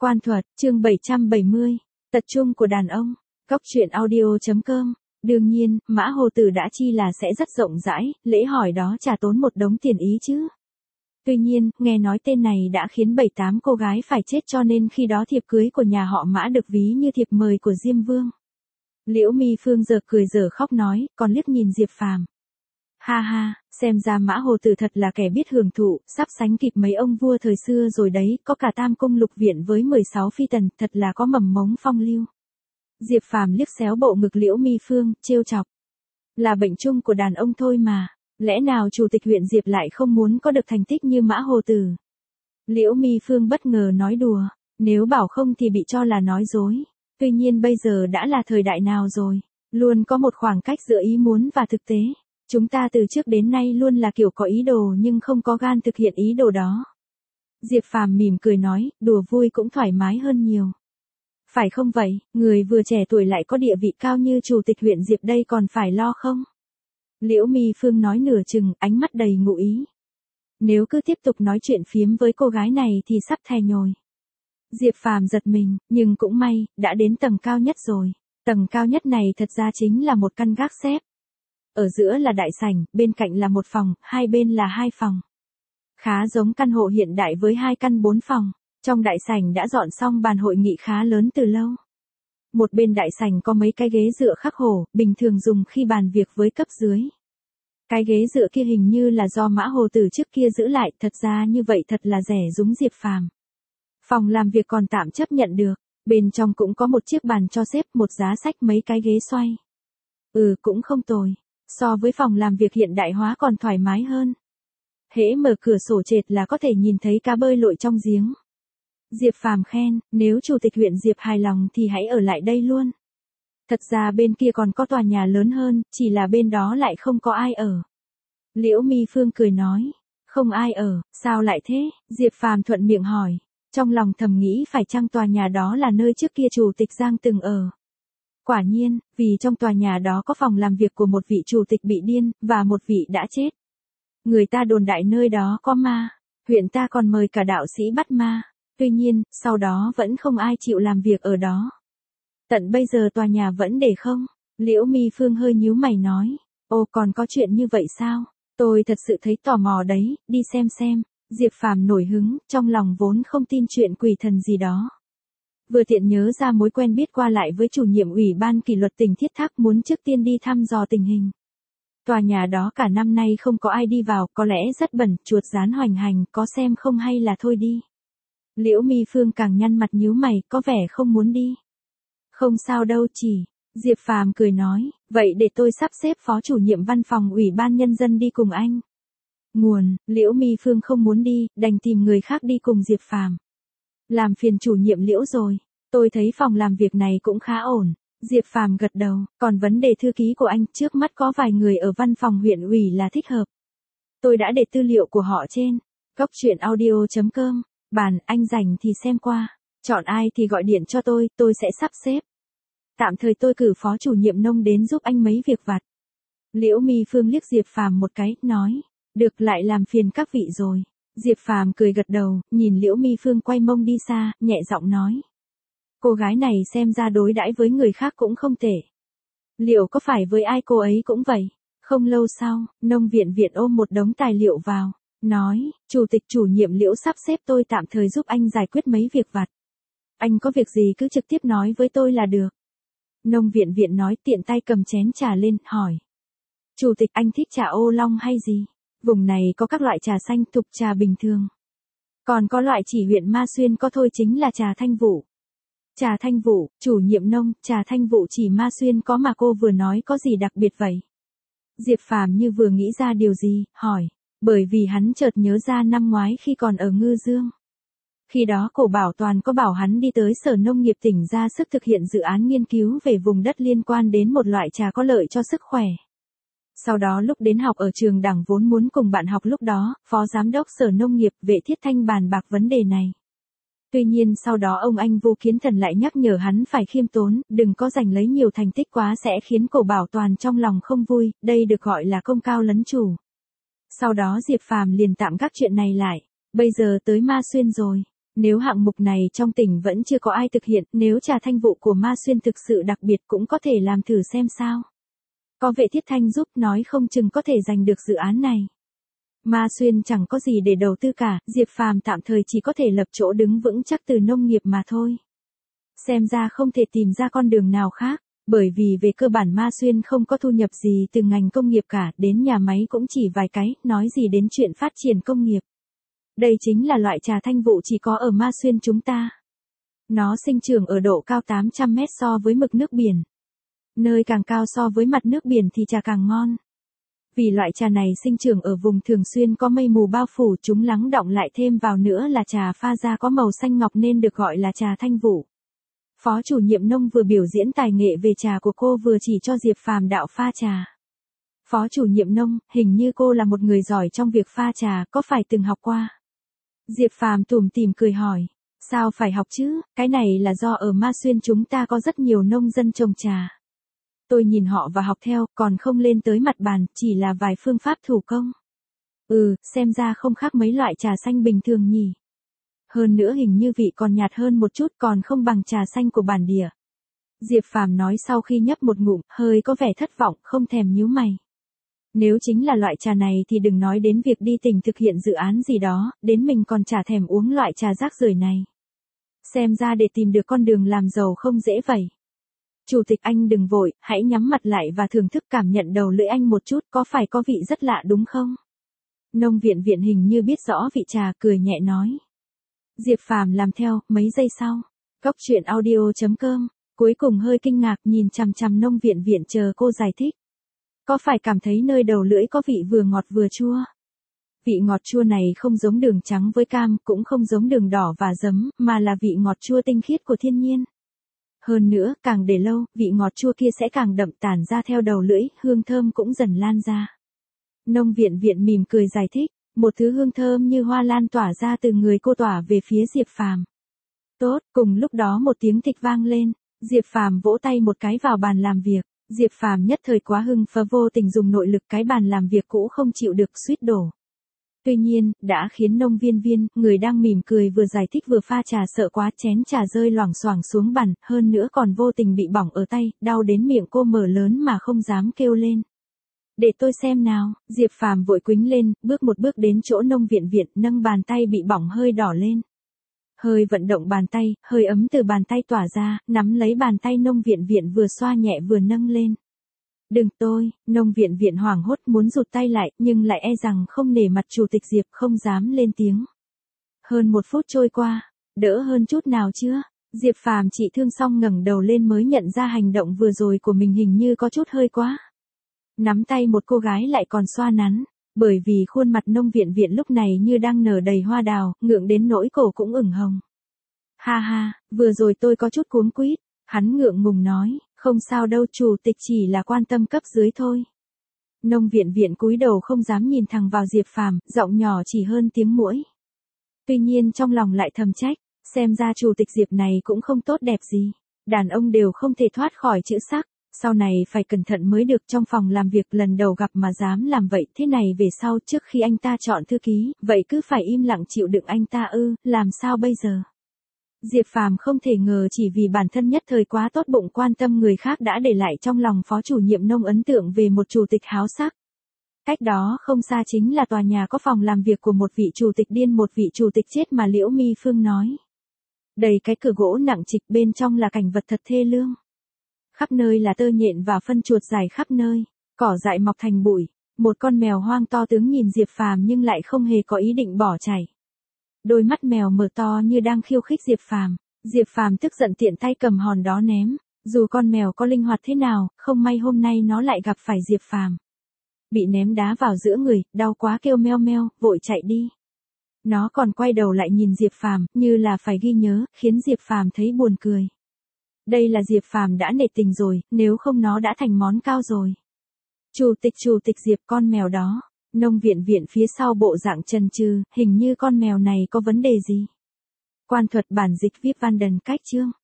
Quan thuật, chương 770, tật chung của đàn ông, Cóc truyện audio.com. Đương nhiên, Mã Hồ Tử đã chi là sẽ rất rộng rãi, lễ hỏi đó chả tốn một đống tiền ý chứ. Tuy nhiên, nghe nói tên này đã khiến 7-8 cô gái phải chết, cho nên khi đó thiệp cưới của nhà họ Mã được ví như thiệp mời của Diêm Vương. Liễu Mi Phương giờ cười giờ khóc nói, còn liếc nhìn Diệp Phàm. Ha ha, xem ra Mã Hồ Tử thật là kẻ biết hưởng thụ, sắp sánh kịp mấy ông vua thời xưa rồi đấy, có cả Tam Cung Lục Viện với 16 phi tần, thật là có mầm mống phong lưu. Diệp Phàm liếc xéo bộ ngực Liễu Mi Phương, trêu chọc. Là bệnh chung của đàn ông thôi mà, lẽ nào chủ tịch huyện Diệp lại không muốn có được thành tích như Mã Hồ Tử? Liễu Mi Phương bất ngờ nói đùa, nếu bảo không thì bị cho là nói dối. Tuy nhiên bây giờ đã là thời đại nào rồi, luôn có một khoảng cách giữa ý muốn và thực tế. Chúng ta từ trước đến nay luôn là kiểu có ý đồ nhưng không có gan thực hiện ý đồ đó. Diệp Phàm mỉm cười nói, đùa vui cũng thoải mái hơn nhiều. Phải không vậy, người vừa trẻ tuổi lại có địa vị cao như chủ tịch huyện Diệp đây còn phải lo không? Liễu Mi Phương nói nửa chừng, ánh mắt đầy ngụ ý. Nếu cứ tiếp tục nói chuyện phiếm với cô gái này thì sắp thè nhồi. Diệp Phàm giật mình, nhưng cũng may, đã đến tầng cao nhất rồi. Tầng cao nhất này thật ra chính là một căn gác xếp. Ở giữa là đại sảnh, bên cạnh là một phòng, hai bên là hai phòng. Khá giống căn hộ hiện đại với 2 căn 4 phòng. Trong đại sảnh đã dọn xong bàn hội nghị khá lớn từ lâu. Một bên đại sảnh có mấy cái ghế dựa khắc hổ, bình thường dùng khi bàn việc với cấp dưới. Cái ghế dựa kia hình như là do Mã Hồ Tử trước kia giữ lại, thật ra như vậy thật là rẻ rúng Diệp Phàm. Phòng làm việc còn tạm chấp nhận được, bên trong cũng có một chiếc bàn cho xếp, một giá sách, mấy cái ghế xoay. Cũng không tồi, so với phòng làm việc hiện đại hóa còn thoải mái hơn. Hễ mở cửa sổ trệt là có thể nhìn thấy cá bơi lội trong giếng. Diệp Phàm khen, nếu chủ tịch huyện Diệp hài lòng thì hãy ở lại đây luôn. Thật ra bên kia còn có tòa nhà lớn hơn, chỉ là bên đó lại không có ai ở. Liễu Mi Phương cười nói, không ai ở, sao lại thế? Diệp Phàm thuận miệng hỏi, trong lòng thầm nghĩ phải chăng tòa nhà đó là nơi trước kia chủ tịch Giang từng ở. Quả nhiên, vì trong tòa nhà đó có phòng làm việc của một vị chủ tịch bị điên, và một vị đã chết. Người ta đồn đại nơi đó có ma, huyện ta còn mời cả đạo sĩ bắt ma. Tuy nhiên, sau đó vẫn không ai chịu làm việc ở đó. Tận bây giờ tòa nhà vẫn để không? Liễu Mi Phương hơi nhíu mày nói. Ồ, còn có chuyện như vậy sao? Tôi thật sự thấy tò mò đấy, đi xem xem. Diệp Phàm nổi hứng, trong lòng vốn không tin chuyện quỷ thần gì đó. Vừa tiện nhớ ra mối quen biết qua lại với chủ nhiệm ủy ban kỷ luật tỉnh Thiết Thác, muốn trước tiên đi thăm dò tình hình. Tòa nhà đó cả năm nay không có ai đi vào, có lẽ rất bẩn, chuột rán hoành hành, có xem không hay là thôi đi. Liễu Mi Phương càng nhăn mặt nhíu mày, có vẻ không muốn đi. Không sao đâu chỉ. Diệp Phàm cười nói, vậy để tôi sắp xếp phó chủ nhiệm văn phòng ủy ban nhân dân đi cùng anh. Nguồn, Liễu Mi Phương không muốn đi, đành tìm người khác đi cùng Diệp Phàm. Làm phiền chủ nhiệm Liễu rồi, tôi thấy phòng làm việc này cũng khá ổn. Diệp Phàm gật đầu, còn vấn đề thư ký của anh, trước mắt có vài người ở văn phòng huyện ủy là thích hợp. Tôi đã để tư liệu của họ trên Cóc truyện audio.com. Bàn, anh rảnh thì xem qua. Chọn ai thì gọi điện cho tôi sẽ sắp xếp. Tạm thời tôi cử phó chủ nhiệm nông đến giúp anh mấy việc vặt. Liễu Mi Phương liếc Diệp Phàm một cái, nói, được, lại làm phiền các vị rồi. Diệp Phàm cười gật đầu, nhìn Liễu Mi Phương quay mông đi xa, nhẹ giọng nói. Cô gái này xem ra đối đãi với người khác cũng không tệ. Liệu có phải với ai cô ấy cũng vậy? Không lâu sau, nông viện viện ôm một đống tài liệu vào. Nói, chủ tịch chủ nhiệm Liễu sắp xếp tôi tạm thời giúp anh giải quyết mấy việc vặt. Anh có việc gì cứ trực tiếp nói với tôi là được. Nông viện viện nói, tiện tay cầm chén trà lên, hỏi. Chủ tịch, anh thích trà ô long hay gì? Vùng này có các loại trà xanh, thục trà bình thường. Còn có loại chỉ huyện Ma Xuyên có thôi, chính là trà thanh vụ. Trà thanh vụ, chủ nhiệm nông, trà thanh vụ chỉ Ma Xuyên có mà cô vừa nói có gì đặc biệt vậy? Diệp Phàm như vừa nghĩ ra điều gì, hỏi. Bởi vì hắn chợt nhớ ra năm ngoái khi còn ở Ngư Dương. Khi đó Cổ Bảo Toàn có bảo hắn đi tới Sở Nông nghiệp tỉnh ra sức thực hiện dự án nghiên cứu về vùng đất liên quan đến một loại trà có lợi cho sức khỏe. Sau đó lúc đến học ở trường đảng vốn muốn cùng bạn học lúc đó, Phó Giám đốc Sở Nông nghiệp Vệ Thiết Thanh bàn bạc vấn đề này. Tuy nhiên sau đó ông anh Vô Kiến Thần lại nhắc nhở hắn phải khiêm tốn, đừng có giành lấy nhiều thành tích quá sẽ khiến Cổ Bảo Toàn trong lòng không vui, đây được gọi là công cao lấn chủ. Sau đó Diệp Phàm liền tạm gác chuyện này lại, bây giờ tới Ma Xuyên rồi. Nếu hạng mục này trong tỉnh vẫn chưa có ai thực hiện, nếu trà thanh vụ của Ma Xuyên thực sự đặc biệt cũng có thể làm thử xem sao. Có Vệ Thiết Thanh giúp nói không chừng có thể giành được dự án này. Ma Xuyên chẳng có gì để đầu tư cả, Diệp Phàm tạm thời chỉ có thể lập chỗ đứng vững chắc từ nông nghiệp mà thôi. Xem ra không thể tìm ra con đường nào khác, bởi vì về cơ bản Ma Xuyên không có thu nhập gì từ ngành công nghiệp cả, đến nhà máy cũng chỉ vài cái, nói gì đến chuyện phát triển công nghiệp. Đây chính là loại trà thanh vụ chỉ có ở Ma Xuyên chúng ta. Nó sinh trưởng ở độ cao 800 mét so với mực nước biển. Nơi càng cao so với mặt nước biển thì trà càng ngon. Vì loại trà này sinh trưởng ở vùng thường xuyên có mây mù bao phủ, chúng lắng đọng lại thêm vào nữa là trà pha ra có màu xanh ngọc nên được gọi là trà thanh vụ. Phó chủ nhiệm nông vừa biểu diễn tài nghệ về trà của cô vừa chỉ cho Diệp Phàm đạo pha trà. Phó chủ nhiệm nông, hình như cô là một người giỏi trong việc pha trà, có phải từng học qua? Diệp Phàm tủm tỉm cười hỏi, sao phải học chứ, cái này là do ở Ma Xuyên chúng ta có rất nhiều nông dân trồng trà. Tôi nhìn họ và học theo, còn không lên tới mặt bàn, chỉ là vài phương pháp thủ công. Xem ra không khác mấy loại trà xanh bình thường nhỉ. Hơn nữa hình như vị còn nhạt hơn một chút, còn không bằng trà xanh của bản địa. Diệp Phàm nói sau khi nhấp một ngụm, hơi có vẻ thất vọng, không thèm nhíu mày. Nếu chính là loại trà này thì đừng nói đến việc đi tỉnh thực hiện dự án gì đó, đến mình còn chả thèm uống loại trà rác rưởi này. Xem ra để tìm được con đường làm giàu không dễ vậy. Chủ tịch anh đừng vội, hãy nhắm mặt lại và thưởng thức cảm nhận đầu lưỡi anh một chút, có phải có vị rất lạ đúng không? Nông viện viện hình như biết rõ vị trà, cười nhẹ nói. Diệp Phàm làm theo, mấy giây sau. Cóc truyện audio.com, cuối cùng hơi kinh ngạc nhìn chằm chằm nông viện viện chờ cô giải thích. Có phải cảm thấy nơi đầu lưỡi có vị vừa ngọt vừa chua? Vị ngọt chua này không giống đường trắng với cam, cũng không giống đường đỏ và giấm, mà là vị ngọt chua tinh khiết của thiên nhiên. Hơn nữa, càng để lâu, vị ngọt chua kia sẽ càng đậm tản ra theo đầu lưỡi, hương thơm cũng dần lan ra. Nông viện viện mỉm cười giải thích, một thứ hương thơm như hoa lan tỏa ra từ người cô tỏa về phía Diệp Phàm. Tốt, cùng lúc đó một tiếng thịch vang lên, Diệp Phàm vỗ tay một cái vào bàn làm việc. Diệp Phàm nhất thời quá hưng phấn vô tình dùng nội lực cái bàn làm việc cũ không chịu được suýt đổ. Tuy nhiên, đã khiến nông viên, người đang mỉm cười vừa giải thích vừa pha trà sợ quá chén trà rơi loảng xoảng xuống bàn, hơn nữa còn vô tình bị bỏng ở tay, đau đến miệng cô mở lớn mà không dám kêu lên. Để tôi xem nào, Diệp Phàm vội quýnh lên, bước một bước đến chỗ nông viện, nâng bàn tay bị bỏng hơi đỏ lên. Hơi vận động bàn tay, hơi ấm từ bàn tay tỏa ra, nắm lấy bàn tay nông viện vừa xoa nhẹ vừa nâng lên. Đừng tôi, nông viện hoảng hốt muốn rụt tay lại, nhưng lại e rằng không nể mặt chủ tịch Diệp không dám lên tiếng. Hơn 1 phút trôi qua, đỡ hơn chút nào chưa? Diệp Phàm trị thương xong ngẩng đầu lên mới nhận ra hành động vừa rồi của mình hình như có chút hơi quá. Nắm tay một cô gái lại còn xoa nắn, bởi vì khuôn mặt nông viện lúc này như đang nở đầy hoa đào, ngượng đến nỗi cổ cũng ửng hồng. Ha ha, vừa rồi tôi có chút cuống quýt, hắn ngượng ngùng nói, không sao đâu chủ tịch chỉ là quan tâm cấp dưới thôi. Nông viện cúi đầu không dám nhìn thẳng vào Diệp Phàm, giọng nhỏ chỉ hơn tiếng muỗi. Tuy nhiên trong lòng lại thầm trách, xem ra chủ tịch Diệp này cũng không tốt đẹp gì. Đàn ông đều không thể thoát khỏi chữ sắc, sau này phải cẩn thận mới được. Trong phòng làm việc lần đầu gặp mà dám làm vậy, thế này về sau trước khi anh ta chọn thư ký, vậy cứ phải im lặng chịu đựng anh ta làm sao bây giờ? Diệp Phàm không thể ngờ chỉ vì bản thân nhất thời quá tốt bụng quan tâm người khác đã để lại trong lòng phó chủ nhiệm nông ấn tượng về một chủ tịch háo sắc. Cách đó không xa chính là tòa nhà có phòng làm việc của một vị chủ tịch điên, một vị chủ tịch chết mà Liễu Mi Phương nói. Đầy cái cửa gỗ nặng trịch, bên trong là cảnh vật thật thê lương. Khắp nơi là tơ nhện và phân chuột dài khắp nơi, cỏ dại mọc thành bụi, một con mèo hoang to tướng nhìn Diệp Phàm nhưng lại không hề có ý định bỏ chạy. Đôi mắt mèo mở to như đang khiêu khích Diệp Phàm. Diệp Phàm tức giận tiện tay cầm hòn đó ném, dù con mèo có linh hoạt thế nào, không may hôm nay nó lại gặp phải Diệp Phàm. Bị ném đá vào giữa người, đau quá kêu meo meo, vội chạy đi. Nó còn quay đầu lại nhìn Diệp Phàm, như là phải ghi nhớ, khiến Diệp Phàm thấy buồn cười. Đây là Diệp Phàm đã nể tình rồi, nếu không nó đã thành món cao rồi. Chủ tịch Diệp, con mèo đó. Nông viện phía sau bộ dạng chần chừ, hình như con mèo này có vấn đề gì. Quan thuật bản dịch Vip Van Den cách chương.